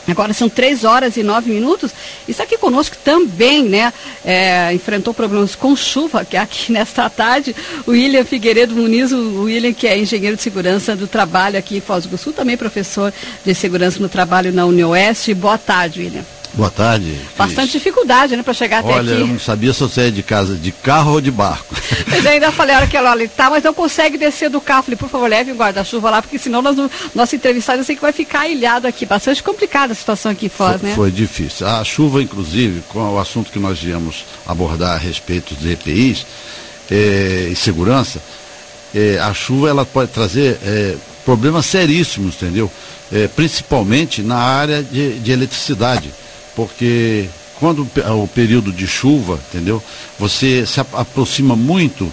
Agora são 3h09. Isso aqui conosco também, né? Enfrentou problemas com chuva, que aqui nesta tarde, o William Figueiredo Muniz, o William, que é engenheiro de segurança do trabalho aqui em Foz do Iguaçu, também professor de segurança no trabalho na UniOeste. Boa tarde, William. Boa tarde. Bastante dificuldade, né, para chegar até aqui. Olha, eu não sabia se eu saía de casa de carro ou de barco. Mas eu ainda falei, olha, tá, mas não consegue descer do carro. Falei, por favor, leve um guarda-chuva lá, porque senão nosso entrevistado eu sei que vai ficar ilhado aqui. Bastante complicada a situação aqui em Foz, né? Foi difícil. A chuva, inclusive, com o assunto que nós viemos abordar a respeito dos EPIs e segurança, a chuva ela pode trazer problemas seríssimos, entendeu? Principalmente na área de eletricidade. Porque quando o período de chuva, entendeu? Você se aproxima muito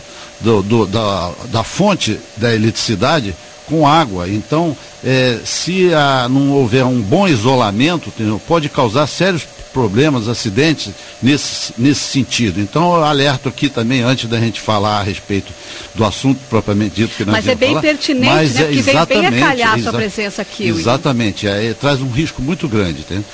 da fonte da eletricidade com água. Então, se não houver um bom isolamento, entendeu? Pode causar sérios problemas, acidentes nesse sentido. Então, eu alerto aqui também, antes da gente falar a respeito do assunto propriamente dito que nós Mas é bem pertinente, mas né? Porque veio bem a calhar a sua presença aqui. Exatamente, traz um risco muito grande, entendeu?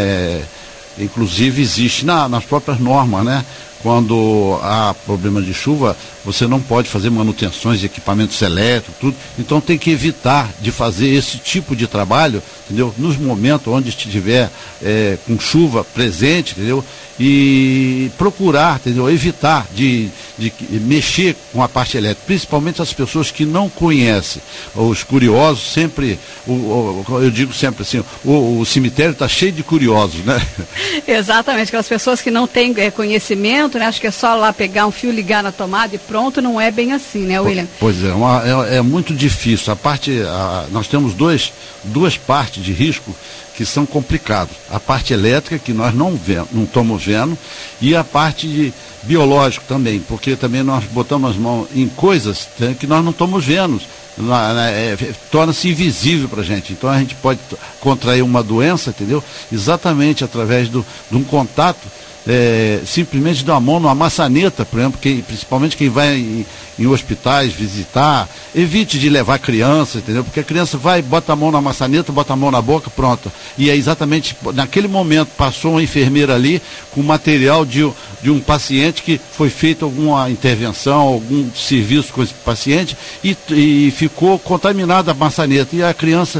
Inclusive existe nas próprias normas, né? Quando há problema de chuva, você não pode fazer manutenções de equipamentos elétricos, tudo. Então tem que evitar de fazer esse tipo de trabalho, entendeu? Nos momentos onde estiver com chuva presente, entendeu? E procurar, entendeu? Evitar de mexer com a parte elétrica, principalmente as pessoas que não conhecem. Os curiosos sempre, eu digo sempre assim, o cemitério está cheio de curiosos, né? Exatamente, aquelas pessoas que não têm conhecimento, né? Acho que é só lá pegar um fio, ligar na tomada e pronto, não é bem assim, né, William? Pois é muito difícil. Nós temos duas partes de risco que são complicados. A parte elétrica, que nós não estamos vendo, e a parte biológica também, porque também nós botamos as mãos em coisas que nós não estamos vendo. Torna-se invisível para a gente. Então a gente pode contrair uma doença, entendeu? Exatamente através de um contato, simplesmente dar a mão numa maçaneta, por exemplo, principalmente quem vai em hospitais visitar, evite de levar criança, entendeu? Porque a criança vai, bota a mão na maçaneta, bota a mão na boca, pronto. E é exatamente, naquele momento, passou uma enfermeira ali com material de um paciente que foi feita alguma intervenção, algum serviço com esse paciente e ficou contaminada a maçaneta. E a criança...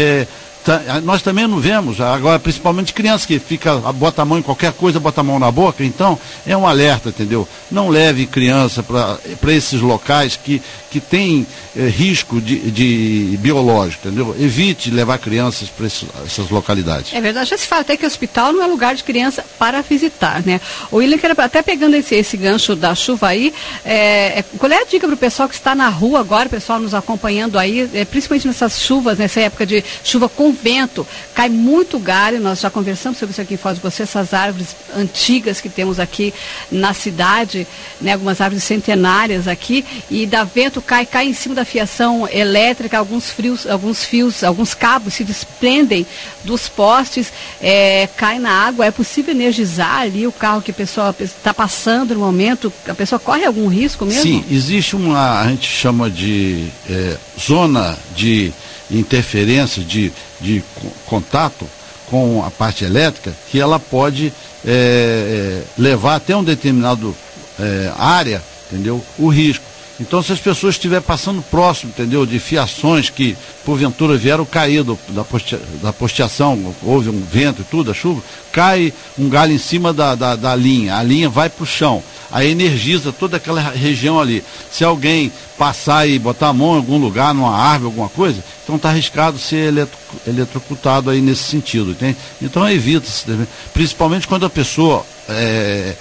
nós também não vemos, agora principalmente crianças que bota a mão em qualquer coisa, bota a mão na boca, então é um alerta, entendeu? Não leve criança para esses locais que tem risco de biológico, entendeu? Evite levar crianças para essas localidades. É verdade, já se fala até que o hospital não é lugar de criança para visitar, né? O William, até pegando esse gancho da chuva aí, qual é a dica para o pessoal que está na rua agora, o pessoal nos acompanhando aí, principalmente nessas chuvas, nessa época de chuva com vento, cai muito galho, nós já conversamos sobre isso aqui em Foz do Iguaçu, essas árvores antigas que temos aqui na cidade, né, algumas árvores centenárias aqui, e dá vento, cai em cima da fiação elétrica, alguns fios, alguns cabos se desprendem dos postes, cai na água. É possível energizar ali o carro que a pessoa está passando no momento? A pessoa corre algum risco mesmo? Sim, existe a gente chama de zona de interferência, de contato com a parte elétrica, que ela pode levar até um determinado área, entendeu? O risco. Então, se as pessoas estiverem passando próximo, entendeu, de fiações que porventura vieram cair da posteação, houve um vento e tudo, a chuva, cai um galho em cima da linha, a linha vai para o chão, aí energiza toda aquela região ali. Se alguém passar e botar a mão em algum lugar, numa árvore, alguma coisa, então está arriscado ser eletrocutado aí nesse sentido, entende? Então evita-se, principalmente quando a pessoa é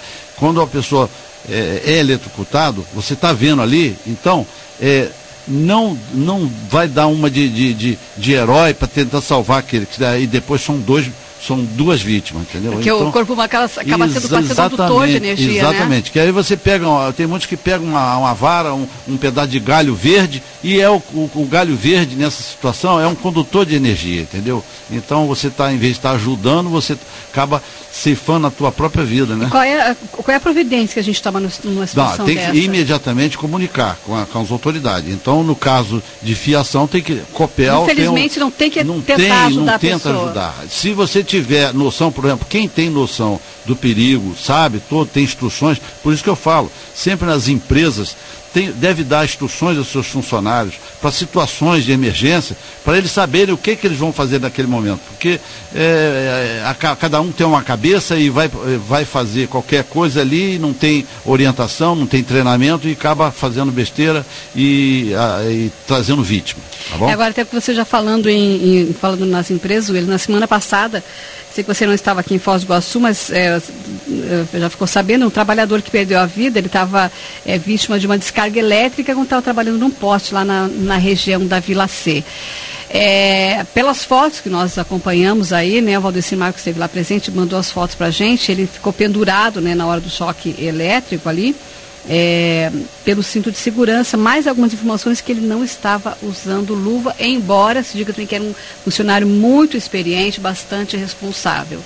eletrocutado, você está vendo ali, então não vai dar uma de herói para tentar salvar aquele, que daí depois são duas vítimas, entendeu? Porque então, o corpo acaba sendo condutor de energia, exatamente, né? Que aí você pega, tem muitos que pegam uma vara, um pedaço de galho verde, e o galho verde nessa situação é um condutor de energia, entendeu? Então você está, em vez de estar ajudando, você acaba ceifando a tua própria vida, né? Qual é a providência que a gente toma numa situação tem dessa? que imediatamente comunicar com as autoridades. Então, no caso de fiação, tem que... Copel infelizmente não tem que tentar ajudar a pessoa. Se você tiver noção, por exemplo, quem tem noção do perigo, sabe, tem instruções, por isso que eu falo, sempre nas empresas, deve dar instruções aos seus funcionários para situações de emergência, para eles saberem o que eles vão fazer naquele momento. Porque cada um tem uma cabeça e vai fazer qualquer coisa ali, não tem orientação, não tem treinamento e acaba fazendo besteira e trazendo vítima. Tá bom? Agora, até que você já falando nas empresas, na semana passada, sei que você não estava aqui em Foz do Iguaçu, mas já ficou sabendo, um trabalhador que perdeu a vida, ele estava vítima de uma descarga elétrica quando estava trabalhando num poste lá na região da Vila C. Pelas fotos que nós acompanhamos aí, né, o Valdecir Marcos esteve lá presente, mandou as fotos para a gente, ele ficou pendurado, né, na hora do choque elétrico ali, pelo cinto de segurança. Mais algumas informações que ele não estava usando luva, embora se diga também que era um funcionário muito experiente, bastante responsável.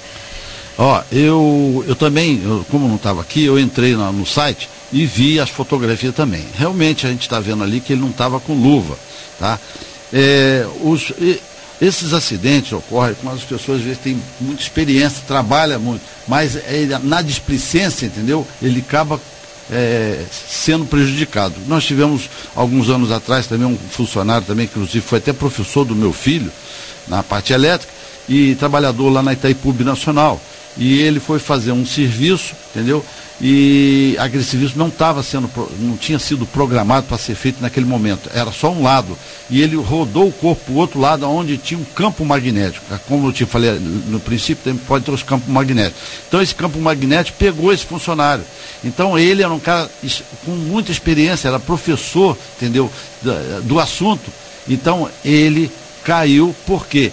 Eu também, como não estava aqui, eu entrei no site e vi as fotografias também. Realmente a gente está vendo ali que ele não estava com luva, tá? Esses acidentes ocorrem quando as pessoas às vezes têm muita experiência, trabalham muito, mas na displicência, entendeu? Ele acaba sendo prejudicado. Nós tivemos alguns anos atrás também um funcionário também, que inclusive foi até professor do meu filho na parte elétrica e trabalhador lá na Itaipu Nacional, e ele foi fazer um serviço, entendeu? E aquele serviço não tinha sido programado para ser feito naquele momento, era só um lado, e ele rodou o corpo para o outro lado, onde tinha um campo magnético. Como eu te falei no princípio, pode ter os campos magnéticos. Então esse campo magnético pegou esse funcionário. Então ele era um cara com muita experiência, era professor, entendeu, do assunto. Então ele caiu porque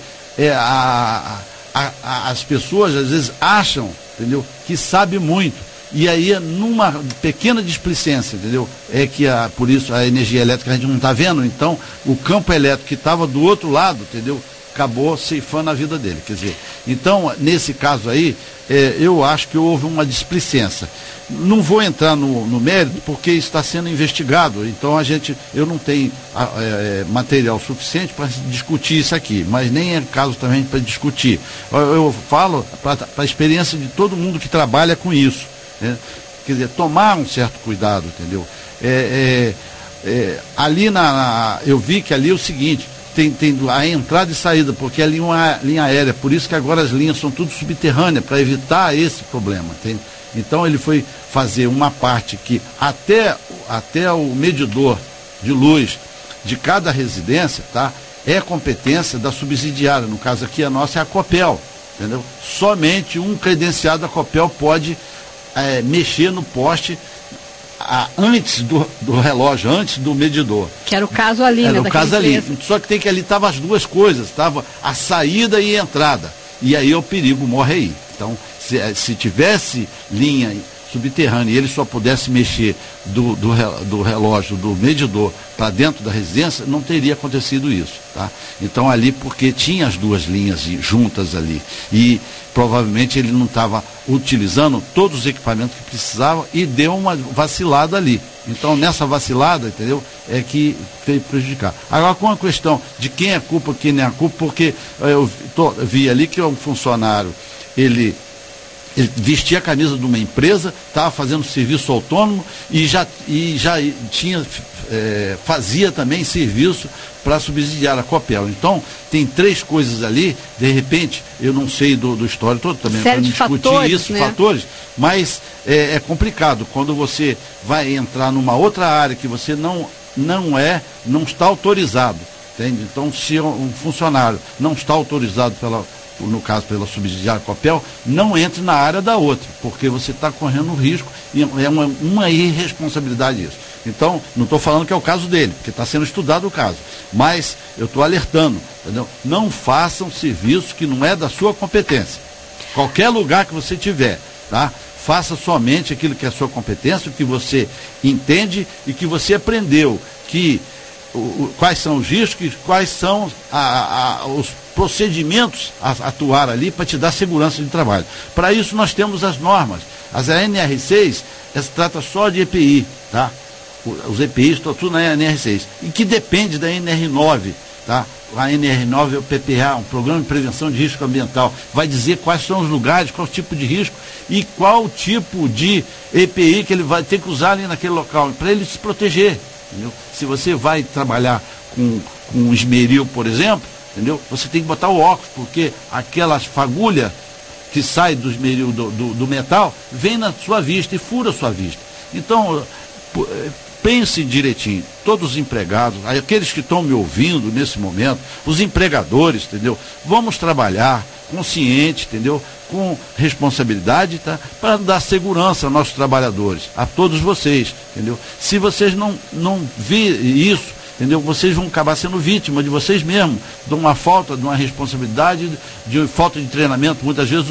as pessoas às vezes acham, entendeu, que sabe muito. E aí, numa pequena displicência, entendeu? Por isso a energia elétrica a gente não está vendo, então o campo elétrico que estava do outro lado, entendeu? Acabou ceifando a vida dele. Quer dizer, então, nesse caso aí, eu acho que houve uma displicência. Não vou entrar no mérito, porque está sendo investigado, então eu não tenho material suficiente para discutir isso aqui, mas nem é caso também para discutir. Eu falo para a experiência de todo mundo que trabalha com isso. Quer dizer, tomar um certo cuidado, entendeu? Ali eu vi que ali é o seguinte, tem a entrada e saída, porque ali é uma linha aérea, por isso que agora as linhas são tudo subterrâneas, para evitar esse problema, entende? Então ele foi fazer uma parte que até o medidor de luz de cada residência, tá? É competência da subsidiária, no caso aqui a nossa é a Copel, entendeu? Somente um credenciado da Copel pode mexer no poste antes do relógio, antes do medidor. Que era o caso ali, era né? O caso ali. Só que ali estavam as duas coisas, estava a saída e a entrada. E aí o perigo morre aí. Então, se tivesse linha subterrânea e ele só pudesse mexer do relógio, do medidor, para dentro da residência, não teria acontecido isso, tá? Então ali, porque tinha as duas linhas juntas ali, e provavelmente ele não estava utilizando todos os equipamentos que precisava e deu uma vacilada ali. Então nessa vacilada, entendeu, é que veio prejudicar. Agora, com a questão de quem é culpa, quem não é culpa, porque eu vi ali que um funcionário, ele vestia a camisa de uma empresa, estava fazendo serviço autônomo e já fazia também serviço para subsidiar a Copel. Então, tem três coisas ali, de repente, eu não sei do histórico todo também, para não discutir fatores, isso, né? Fatores, mas é complicado quando você vai entrar numa outra área que você não está autorizado, entende? Então, se um funcionário não está autorizado no caso pela subsidiária Copel, não entre na área da outra, porque você está correndo risco e é uma irresponsabilidade isso. Então, não estou falando que é o caso dele, porque está sendo estudado o caso, mas eu estou alertando, entendeu? Não façam serviço que não é da sua competência. Qualquer lugar que você tiver, tá? Faça somente aquilo que é a sua competência, o que você entende e que você aprendeu, quais são os riscos, quais são os procedimentos a atuar ali para te dar segurança de trabalho. Para isso nós temos as normas. As NR6, se trata só de EPI, tá? Os EPIs estão tudo na NR6, e que depende da NR9, tá? A NR9 é o PPA, um Programa de Prevenção de Risco Ambiental, vai dizer quais são os lugares, qual o tipo de risco e qual tipo de EPI que ele vai ter que usar ali naquele local, para ele se proteger, entendeu? Se você vai trabalhar com esmeril, por exemplo, entendeu? Você tem que botar o óculos, porque aquelas fagulhas que saem do esmeril, do metal, vem na sua vista e fura a sua vista. Então, pense direitinho, todos os empregados, aqueles que estão me ouvindo nesse momento, os empregadores, entendeu? Vamos trabalhar consciente, entendeu? Com responsabilidade, tá? Para dar segurança aos nossos trabalhadores, a todos vocês, entendeu? Se vocês não virem isso, entendeu? Vocês vão acabar sendo vítimas de vocês mesmos, de uma falta, de uma responsabilidade, de falta de treinamento. Muitas vezes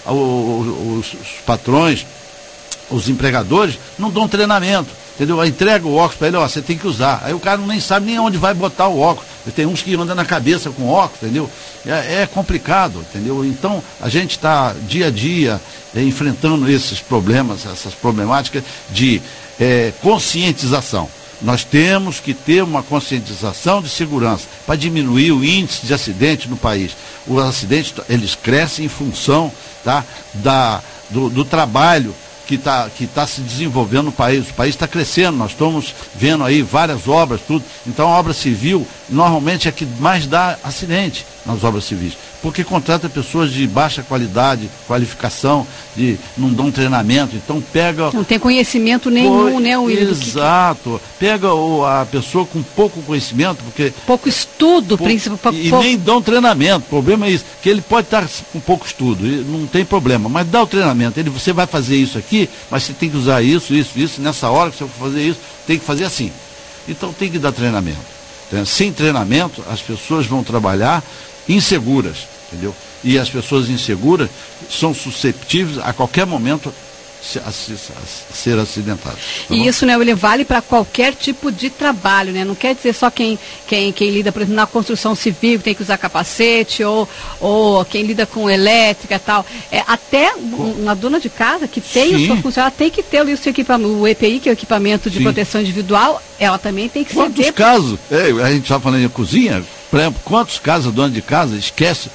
os patrões, os empregadores, não dão treinamento, entendeu? Entrega o óculos para ele, ó, você tem que usar. Aí o cara nem sabe nem onde vai botar o óculos. Tem uns que andam na cabeça com óculos, entendeu? É complicado, entendeu? Então, a gente está dia a dia enfrentando esses problemas, essas problemáticas de conscientização. Nós temos que ter uma conscientização de segurança para diminuir o índice de acidente no país. Os acidentes, eles crescem em função, tá, do trabalho que tá se desenvolvendo no país. O país está crescendo, nós estamos vendo aí várias obras, tudo. Então a obra civil normalmente é que mais dá acidente nas obras civis, porque contrata pessoas de baixa qualificação, não dão treinamento, então pega... Não tem conhecimento nenhum, né, William? Exato, pega a pessoa com pouco conhecimento, porque... Pouco estudo, principalmente. E nem dão treinamento, o problema é isso, que ele pode estar com pouco estudo, não tem problema, mas dá o treinamento, você vai fazer isso aqui, mas você tem que usar isso, nessa hora que você for fazer isso, tem que fazer assim. Então tem que dar treinamento. Sem treinamento, as pessoas vão trabalhar inseguras, entendeu? E as pessoas inseguras são susceptíveis a qualquer momento a ser acidentadas. Tá e bom? Isso, né, William, vale para qualquer tipo de trabalho, né? Não quer dizer só quem lida, por exemplo, na construção civil, tem que usar capacete, ou quem lida com elétrica e tal. Até uma dona de casa que tem o seu funcionário tem que ter o EPI, que é o equipamento de proteção individual, ela também tem que ser. Quantos casos? A gente está falando em cozinha, por exemplo, quantos casos a dona de casa esquece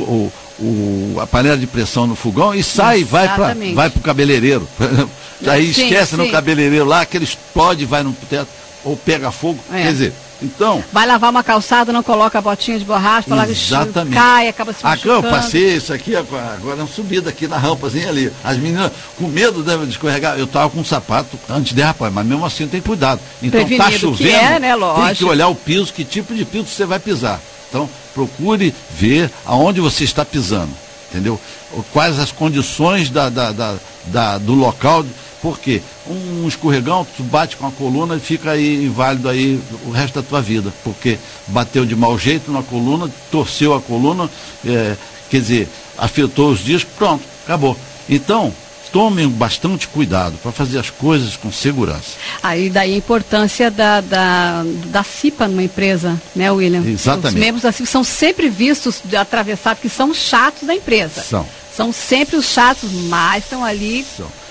a panela de pressão no fogão e sai, vai para o cabeleireiro. Aí esquece no cabeleireiro lá, que ele explode, vai no teto, ou pega fogo. Quer dizer, então... Vai lavar uma calçada, não coloca a botinha de borracha, exatamente. Cai, acaba se machucando. Eu passei isso aqui, agora é uma subida aqui na rampazinha ali. As meninas, com medo de escorregar, eu estava com um sapato antiderrapante, mas mesmo assim tem cuidado. Então está chovendo, né? tem que olhar o piso, que tipo de piso você vai pisar. Então, procure ver aonde você está pisando, entendeu? Quais as condições do local, porque um escorregão, tu bate com a coluna e fica aí inválido aí o resto da tua vida, porque bateu de mau jeito na coluna, torceu a coluna, quer dizer, afetou os discos, pronto, acabou. Então, tomem bastante cuidado para fazer as coisas com segurança. Aí daí a importância da CIPA numa empresa, né, William? Exatamente. Os membros da CIPA são sempre vistos atravessados, que são chatos da empresa. São sempre os chatos, mas estão ali.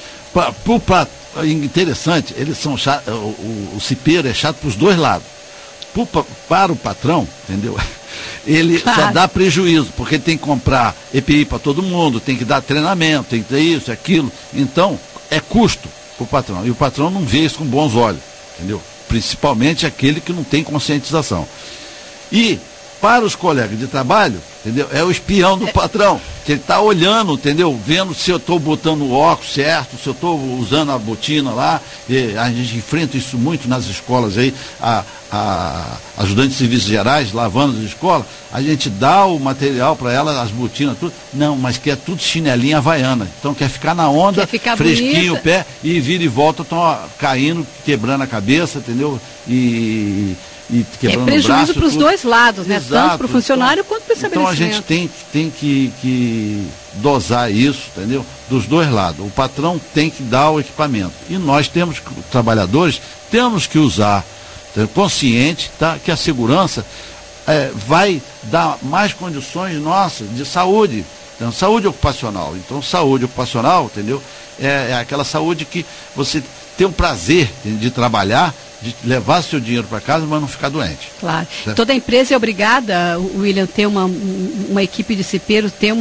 Interessante, eles são chatos, o cipeiro é chato para os dois lados. Para o patrão, entendeu? Ele só dá prejuízo, porque ele tem que comprar EPI para todo mundo, tem que dar treinamento, tem que ter isso, aquilo. Então, é custo para o patrão. E o patrão não vê isso com bons olhos, entendeu? Principalmente aquele que não tem conscientização. E, para os colegas de trabalho, entendeu? É o espião do patrão, que ele está olhando, entendeu? Vendo se eu estou botando o óculos certo, se eu estou usando a botina lá. E a gente enfrenta isso muito nas escolas aí, ajudantes civis gerais lavando as escolas, a gente dá o material para ela, as botinas, tudo. Não, mas quer tudo chinelinha havaiana. Então quer ficar na onda, fresquinho bonita. O pé, e vira e volta, estão caindo, quebrando a cabeça, entendeu? E e quebrando prejuízo braço. para os dois lados, né? Exato. Tanto para o funcionário quanto para o estabelecimento. Então a gente tem que dosar isso, entendeu? Dos dois lados. O patrão tem que dar o equipamento. E nós trabalhadores, temos que usar, consciente, tá? Que a segurança vai dar mais condições nossas de saúde. Então, saúde ocupacional. Então, saúde ocupacional, entendeu? É aquela saúde que você tem o prazer de trabalhar, de levar seu dinheiro para casa, mas não ficar doente. Claro. Certo? Toda empresa é obrigada, William, ter uma equipe de cipeiros, ter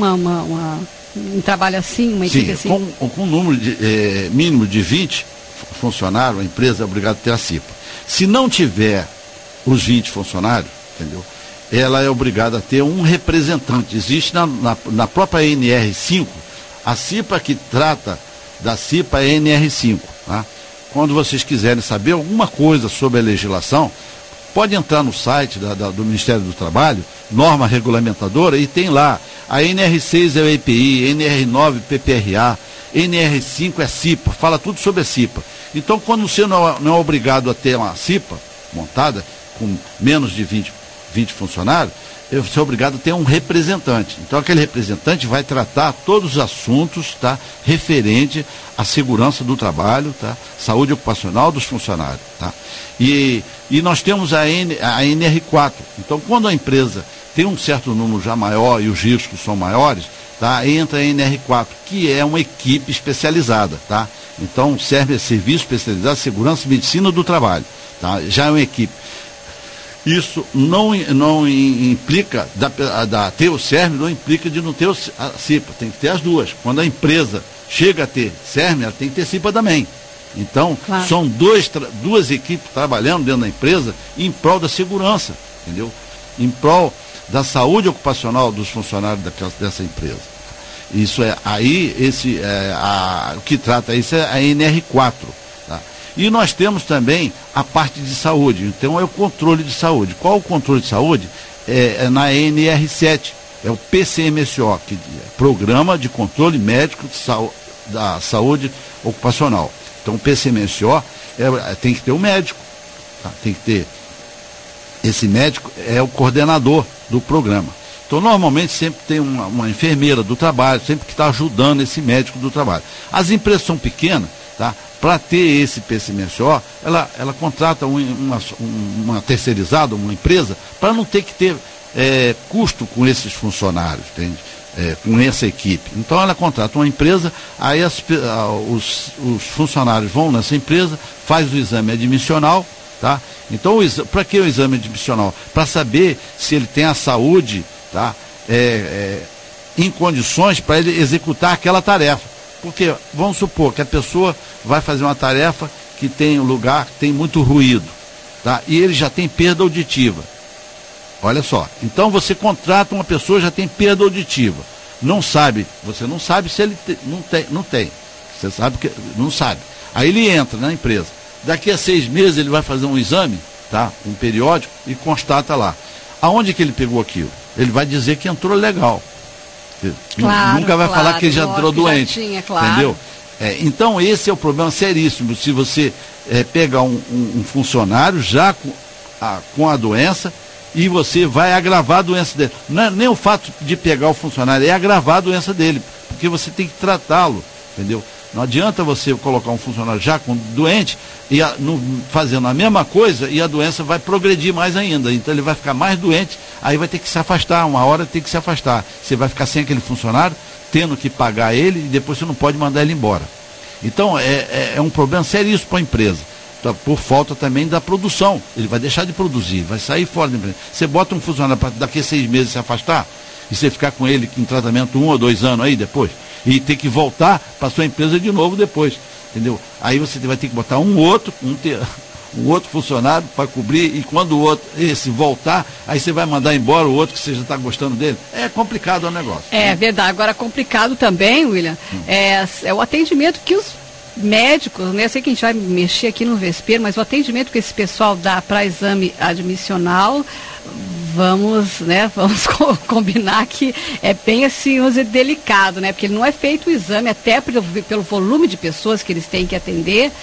um trabalho assim, uma equipe assim? Com um número mínimo de 20 funcionários, a empresa é obrigada a ter a CIPA. Se não tiver os 20 funcionários, entendeu? Ela é obrigada a ter um representante. Existe na própria NR5, a CIPA que trata da CIPA é NR5. Tá? Quando vocês quiserem saber alguma coisa sobre a legislação, pode entrar no site do Ministério do Trabalho, norma regulamentadora, e tem lá. A NR6 é o EPI, NR9 PPRA, NR5 é CIPA, fala tudo sobre a CIPA. Então, quando você não é obrigado a ter uma CIPA montada, com menos de 20 funcionários, você é obrigado a ter um representante. Então, aquele representante vai tratar todos os assuntos, tá, referente à segurança do trabalho, tá, saúde ocupacional dos funcionários. Tá? E nós temos a NR4. Então, quando a empresa tem um certo número já maior e os riscos são maiores, tá, entra a NR4, que é uma equipe especializada. Tá? Então, serve a serviço especializado, segurança e medicina do trabalho. Tá? Já é uma equipe. Isso não implica ter o CERM, não implica de não ter a CIPA, tem que ter as duas. Quando a empresa chega a ter CERM, ela tem que ter CIPA também. Então, claro, são duas equipes trabalhando dentro da empresa em prol da segurança, entendeu? Em prol da saúde ocupacional dos funcionários dessa empresa. Isso é, aí, o que trata isso é a NR4. E nós temos também a parte de saúde, então é o controle de saúde. Qual o controle de saúde? É na NR7, é o PCMSO, que é Programa de Controle Médico da Saúde Ocupacional. Então o PCMSO tem que ter um médico, tá? Tem que ter, esse médico é o coordenador do programa. Então normalmente sempre tem uma enfermeira do trabalho, sempre que está ajudando esse médico do trabalho. As empresas são pequenas, tá? Para ter esse PCMSO, ela contrata uma terceirizada, uma empresa, para não ter que ter custo com esses funcionários, entende? Com essa equipe. Então ela contrata uma empresa, aí os funcionários vão nessa empresa, faz o exame admissional, tá? Então, para que o exame admissional? Para saber se ele tem a saúde, tá? Em condições para ele executar aquela tarefa. Porque vamos supor que a pessoa vai fazer uma tarefa que tem um lugar que tem muito ruído, tá? E ele já tem perda auditiva. Olha só, então você contrata uma pessoa que já tem perda auditiva. Você não sabe se ele não tem. Você sabe que não sabe. Aí ele entra na empresa. Daqui a 6 meses ele vai fazer um exame, tá? Um periódico, e constata lá. Aonde que ele pegou aquilo? Ele vai dizer que entrou legal. Claro, nunca vai falar que ele já entrou doente. Já tinha, claro. Entendeu? Então esse é o problema seríssimo. Se você pegar um funcionário já com a doença e você vai agravar a doença dele. Não é nem o fato de pegar o funcionário, é agravar a doença dele, porque você tem que tratá-lo, entendeu? Não adianta você colocar um funcionário já doente e fazendo a mesma coisa e a doença vai progredir mais ainda. Então ele vai ficar mais doente, aí vai ter que se afastar, uma hora tem que se afastar. Você vai ficar sem aquele funcionário, tendo que pagar ele e depois você não pode mandar ele embora. Então é um problema seríssimo para a empresa, por falta também da produção. Ele vai deixar de produzir, vai sair fora da empresa. Você bota um funcionário para daqui a 6 meses se afastar e você ficar com ele em tratamento 1 ou 2 anos aí depois, e ter que voltar para sua empresa de novo depois, entendeu? Aí você vai ter que botar um outro funcionário para cobrir, e quando esse voltar, aí você vai mandar embora o outro que você já está gostando dele. É complicado o negócio. É verdade. Agora, complicado também, William, é o atendimento que os médicos, né? Eu sei que a gente vai mexer aqui no vespeiro, mas o atendimento que esse pessoal dá para exame admissional, vamos combinar que é bem assim, delicado, né? Porque não é feito o exame, até pelo volume de pessoas que eles têm que atender,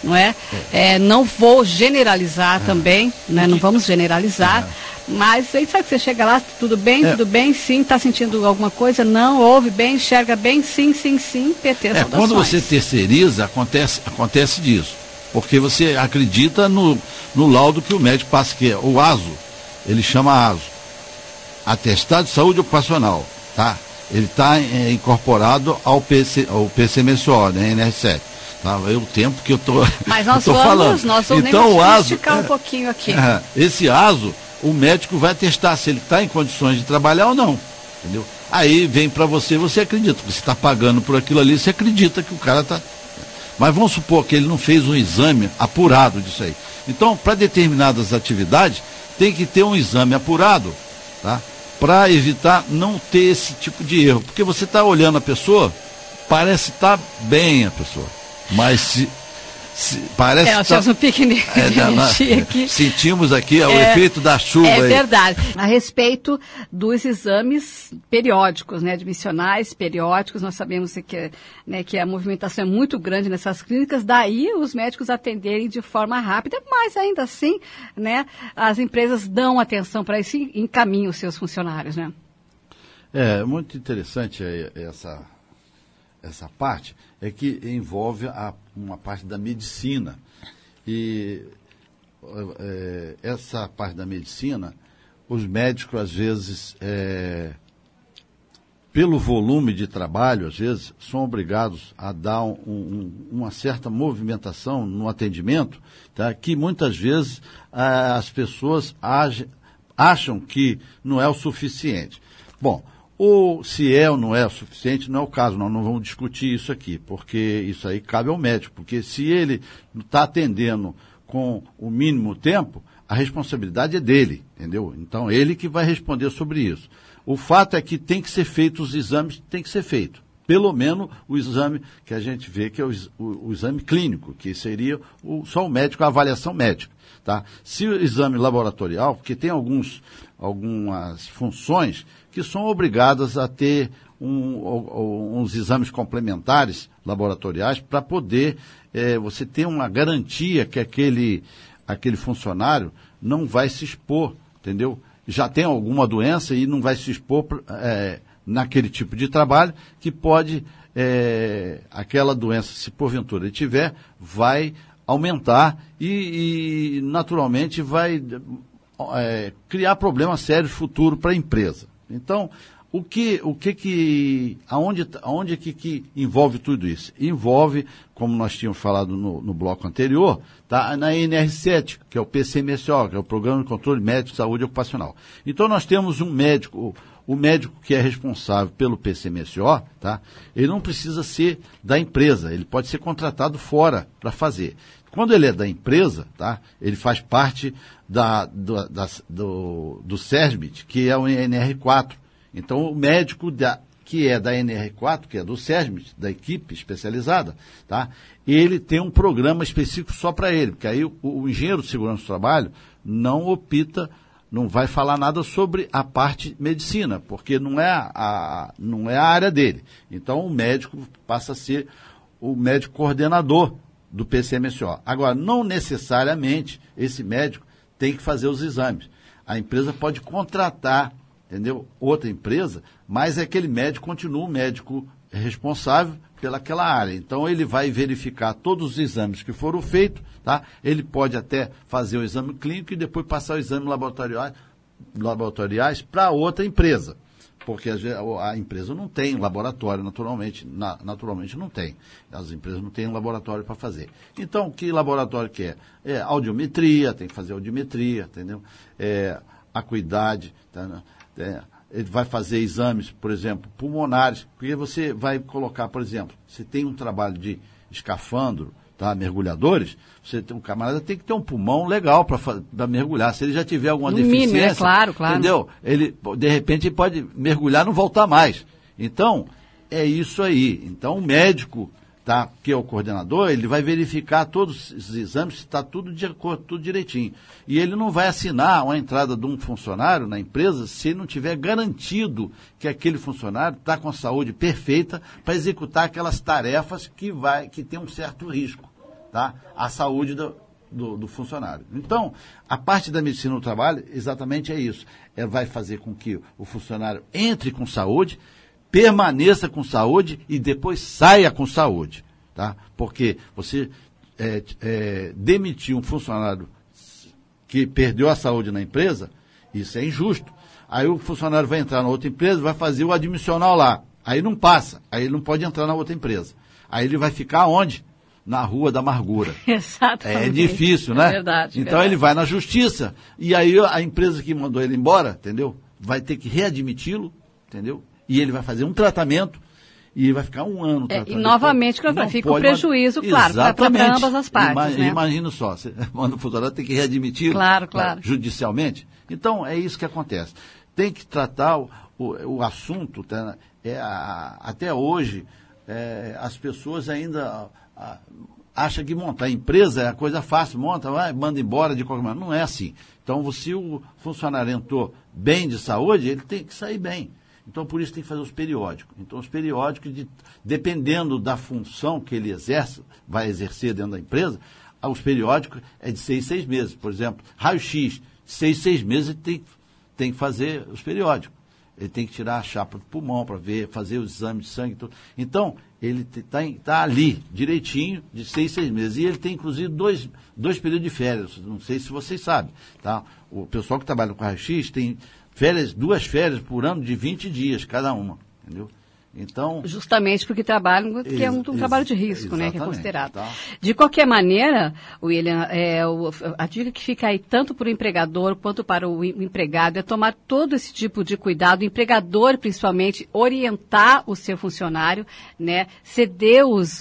não é? Não vou generalizar também, né? Não vamos generalizar, mas aí sabe que você chega lá, tudo bem, sim, está sentindo alguma coisa? Não, ouve bem, enxerga bem, sim, PT, saudações. Quando você terceiriza, acontece disso, porque você acredita no laudo que o médico passa, que é o ASO, ele chama ASO, Atestado de Saúde Ocupacional, tá? Ele está incorporado ao PCMSO, né, NR7. Tá? É o tempo que eu estou falando. Mas nós vamos então, esticar um pouquinho aqui. Esse ASO, o médico vai testar se ele está em condições de trabalhar ou não. Entendeu? Aí vem para você acredita. Você está pagando por aquilo ali, você acredita que o cara está... Mas vamos supor que ele não fez um exame apurado disso aí. Então, para determinadas atividades, tem que ter um exame apurado, tá? Para evitar não ter esse tipo de erro. Porque você está olhando a pessoa, parece estar bem a pessoa. Mas parece nós temos um piquenique de energia aqui. Sentimos aqui o efeito da chuva. É verdade. A respeito dos exames periódicos, né, admissionais periódicos, nós sabemos que a movimentação é muito grande nessas clínicas, daí os médicos atenderem de forma rápida, mas ainda assim, né, as empresas dão atenção para isso e encaminham os seus funcionários, né? É muito interessante essa parte, é que envolve uma parte da medicina. E essa parte da medicina, os médicos, às vezes, pelo volume de trabalho, às vezes, são obrigados a dar uma certa movimentação no atendimento, tá? Que muitas vezes as pessoas acham que não é o suficiente. Bom, ou se é ou não é o suficiente, não é o caso, nós não vamos discutir isso aqui, porque isso aí cabe ao médico, porque se ele está atendendo com o mínimo tempo, a responsabilidade é dele, entendeu? Então, ele que vai responder sobre isso. O fato é que tem que ser feito os exames, tem que ser feito. Pelo menos o exame que a gente vê, que é o exame clínico, que seria só o médico, a avaliação médica, tá? Se o exame laboratorial, porque tem algumas funções que são obrigadas a ter uns exames complementares laboratoriais para poder você ter uma garantia que aquele funcionário não vai se expor, entendeu? Já tem alguma doença e não vai se expor naquele tipo de trabalho que pode, aquela doença, se porventura ele tiver, vai aumentar e naturalmente vai criar problemas sérios futuro para a empresa. Então, aonde que envolve tudo isso? Envolve, como nós tínhamos falado no bloco anterior, tá, na NR7, que é o PCMSO, que é o Programa de Controle Médico de Saúde Ocupacional. Então, nós temos um médico, o médico que é responsável pelo PCMSO, tá, ele não precisa ser da empresa, ele pode ser contratado fora para fazer. Quando ele é da empresa, tá, ele faz parte do SESMIT, que é o NR4. Então, o médico que é da NR4, que é do SESMIT, da equipe especializada, tá, ele tem um programa específico só para ele, porque aí o engenheiro de segurança do trabalho não vai falar nada sobre a parte medicina, porque não é a área dele. Então, o médico passa a ser o médico coordenador do PCMSO. Agora, não necessariamente esse médico tem que fazer os exames. A empresa pode contratar, entendeu? Outra empresa, mas aquele médico continua o médico responsável pelaquela área. Então, ele vai verificar todos os exames que foram feitos, tá? Ele pode até fazer o exame clínico e depois passar o exame laboratoriais para outra empresa. Porque a empresa não tem laboratório, naturalmente não tem. As empresas não têm um laboratório para fazer. Então, que laboratório que é? É audiometria, tem que fazer audiometria, entendeu? Acuidade, tá? Ele vai fazer exames, por exemplo, pulmonares, porque você vai colocar, por exemplo, você tem um trabalho de escafandro, tá, mergulhadores, um camarada tem que ter um pulmão legal para mergulhar. Se ele já tiver alguma deficiência, mínimo, claro. Entendeu? Ele, de repente, ele pode mergulhar e não voltar mais. Então, é isso aí. Então, o médico, tá, que é o coordenador, ele vai verificar todos os exames, se está tudo de acordo, tudo direitinho. E ele não vai assinar uma entrada de um funcionário na empresa se ele não tiver garantido que aquele funcionário está com a saúde perfeita para executar aquelas tarefas que tem um certo risco. tá? A saúde do funcionário. Então, a parte da medicina do trabalho exatamente é isso. Vai fazer com que o funcionário entre com saúde, permaneça com saúde e depois saia com saúde. Tá? Porque você demitir um funcionário que perdeu a saúde na empresa, isso é injusto. Aí o funcionário vai entrar na outra empresa, vai fazer o admissional lá. Aí não passa, aí ele não pode entrar na outra empresa. Aí ele vai ficar onde? Na Rua da Amargura. Exatamente. É difícil, né? É verdade. Então ele vai na justiça. E aí a empresa que mandou ele embora, entendeu? Vai ter que readmiti-lo, entendeu? E ele vai fazer um tratamento e ele vai ficar um ano tratando. E novamente fica o prejuízo, claro, para ambas as partes. Imagina só, você manda o funcionário, tem que readmiti-lo claro. Judicialmente. Então é isso que acontece. Tem que tratar o assunto, tá? Até hoje, as pessoas ainda acham que montar empresa é a coisa fácil, manda embora de qualquer maneira. Não é assim. Então, se o funcionário entrou bem de saúde, ele tem que sair bem. Então, por isso tem que fazer os periódicos. Então, os periódicos, dependendo da função que ele vai exercer dentro da empresa, os periódicos é de 6 em 6 meses. Por exemplo, raio-x, 6 em 6 meses ele tem que fazer os periódicos. Ele tem que tirar a chapa do pulmão para fazer os exames de sangue e tudo. Então, ele está ali, direitinho, de 6 em 6 meses. E ele tem, inclusive, dois períodos de férias. Não sei se vocês sabem. Tá? O pessoal que trabalha com raio-x tem 2 férias por ano de 20 dias, cada uma. Entendeu? Então, justamente porque trabalham, que é um trabalho de risco, né, que é considerado. Tá. De qualquer maneira, William, a dica que fica aí tanto para o empregador quanto para o empregado é tomar todo esse tipo de cuidado, o empregador principalmente orientar o seu funcionário, né, ceder os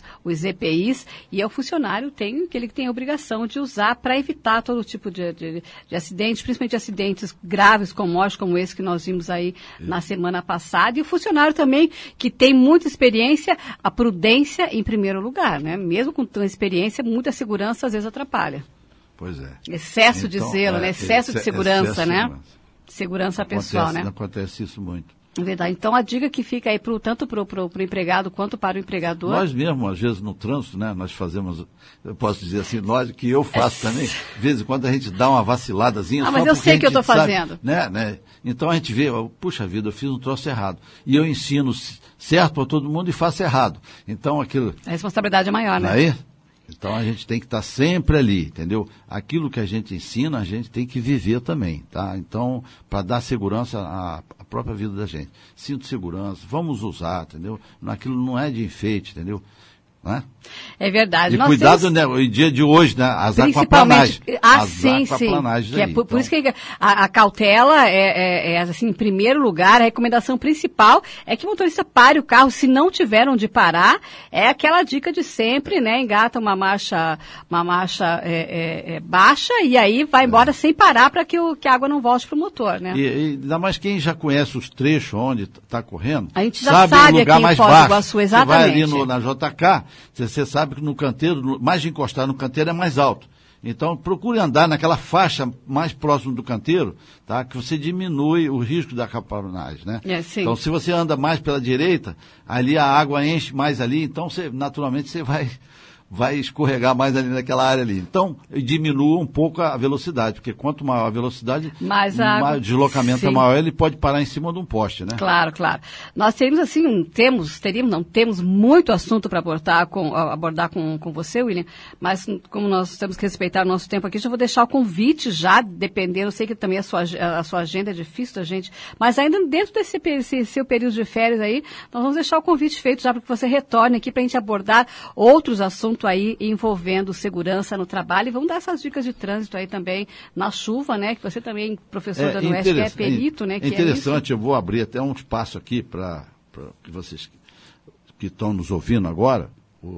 EPIs, e o funcionário ele tem a obrigação de usar para evitar todo tipo de acidentes, principalmente acidentes graves como morte, como esse que nós vimos aí na semana passada, e o funcionário também que tem muita experiência, a prudência em primeiro lugar, né? Mesmo com tanta experiência, muita segurança às vezes atrapalha. Pois é. Excesso de zelo, né? Excesso de segurança, né? Segurança pessoal, né? Acontece isso muito. É verdade. Então, a dica que fica aí tanto para o empregado quanto para o empregador... Nós mesmo, às vezes, no trânsito, né? Nós fazemos, eu posso dizer assim, que eu faço também, de vez em quando a gente dá uma vaciladazinha... mas eu sei o que eu estou fazendo. Né? Então, a gente vê, puxa vida, eu fiz um troço errado. E eu ensino certo para todo mundo e faço errado. Então, aquilo... A responsabilidade é maior, né? Aí, então, a gente tem que estar sempre ali, entendeu? Aquilo que a gente ensina, a gente tem que viver também, tá? Então, para dar segurança à própria vida da gente. Cinto de segurança, vamos usar, entendeu? Aquilo não é de enfeite, entendeu? Né? É verdade. E nós cuidado, né, o dia de hoje, né, as aquaplanagens. Sim. Que é por isso que a cautela assim, em primeiro lugar, a recomendação principal é que o motorista pare o carro, se não tiver onde parar, é aquela dica de sempre, né, engata uma marcha baixa e aí vai embora sem parar para que a água não volte para o motor, né? E ainda mais quem já conhece os trechos onde está correndo, a gente já sabe o lugar aqui mais em Foz do Iguaçu, exatamente. Você vai ali na JK, você sabe que no canteiro, mais de encostar no canteiro é mais alto. Então, procure andar naquela faixa mais próximo do canteiro, tá? Que você diminui o risco da aquaplanagem, né? Então, se você anda mais pela direita, ali a água enche mais ali, então naturalmente você vai escorregar mais ali naquela área ali. Então, diminua um pouco a velocidade, porque quanto maior a velocidade, mais o deslocamento é maior, ele pode parar em cima de um poste, né? Claro. Nós temos muito assunto para abordar com você, William, mas como nós temos que respeitar o nosso tempo aqui, já vou deixar o convite já, dependendo, eu sei que também a sua agenda é difícil da gente, mas ainda dentro desse seu período de férias aí, nós vamos deixar o convite feito já para que você retorne aqui para a gente abordar outros assuntos aí envolvendo segurança no trabalho, e vamos dar essas dicas de trânsito aí também na chuva, né, que você também, professor da UESC, que é perito, né? É interessante, eu vou abrir até um espaço aqui para que vocês que estão nos ouvindo agora,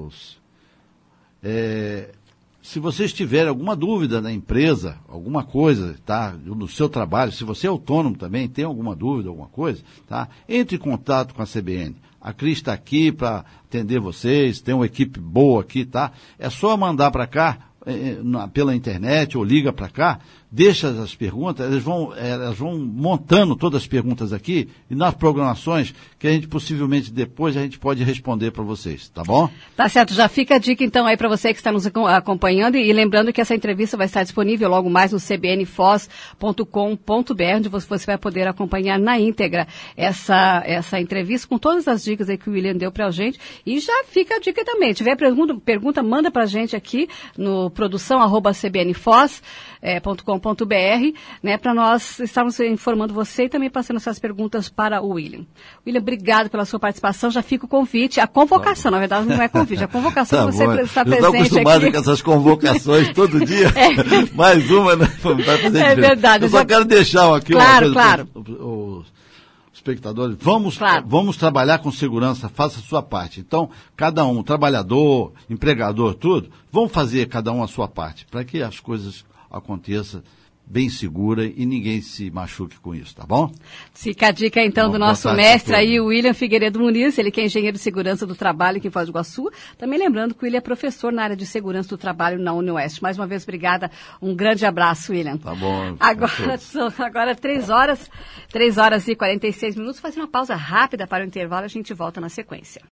se vocês tiverem alguma dúvida na empresa, alguma coisa, tá, no seu trabalho, se você é autônomo também, tem alguma dúvida, alguma coisa, tá, entre em contato com a CBN. A Cris está aqui para atender vocês, tem uma equipe boa aqui, tá? É só mandar para cá, pela internet, ou liga para cá, deixa as perguntas, elas vão montando todas as perguntas aqui e nas programações que a gente possivelmente depois a gente pode responder para vocês, tá bom? Tá certo, já fica a dica então aí para você que está nos acompanhando e lembrando que essa entrevista vai estar disponível logo mais no cbnfoz.com.br, onde você vai poder acompanhar na íntegra essa entrevista com todas as dicas aí que o William deu para a gente. E já fica a dica também, se tiver pergunta manda para a gente aqui no produção@cbnfoz.com.br, né, para nós estarmos informando você e também passando essas perguntas para o William. William, obrigado pela sua participação, já fica o convite, a convocação, na verdade não é convite, a convocação para você estar presente aqui. Eu estou acostumado com essas convocações todo dia, mais uma, né? É verdade. Eu só quero deixar aqui claro. Os espectadores, vamos trabalhar com segurança, faça a sua parte. Então, cada um, trabalhador, empregador, tudo, vamos fazer cada um a sua parte, para que as coisas aconteçam bem segura e ninguém se machuque com isso, tá bom? Fica a dica então do nosso mestre aí, o William Figueiredo Muniz, ele que é engenheiro de segurança do trabalho aqui em Foz do Iguaçu. Também lembrando que o William é professor na área de segurança do trabalho na UniOeste. Mais uma vez, obrigada. Um grande abraço, William. Tá bom. Agora 3 horas e 46 minutos. Fazer uma pausa rápida para o intervalo, a gente volta na sequência.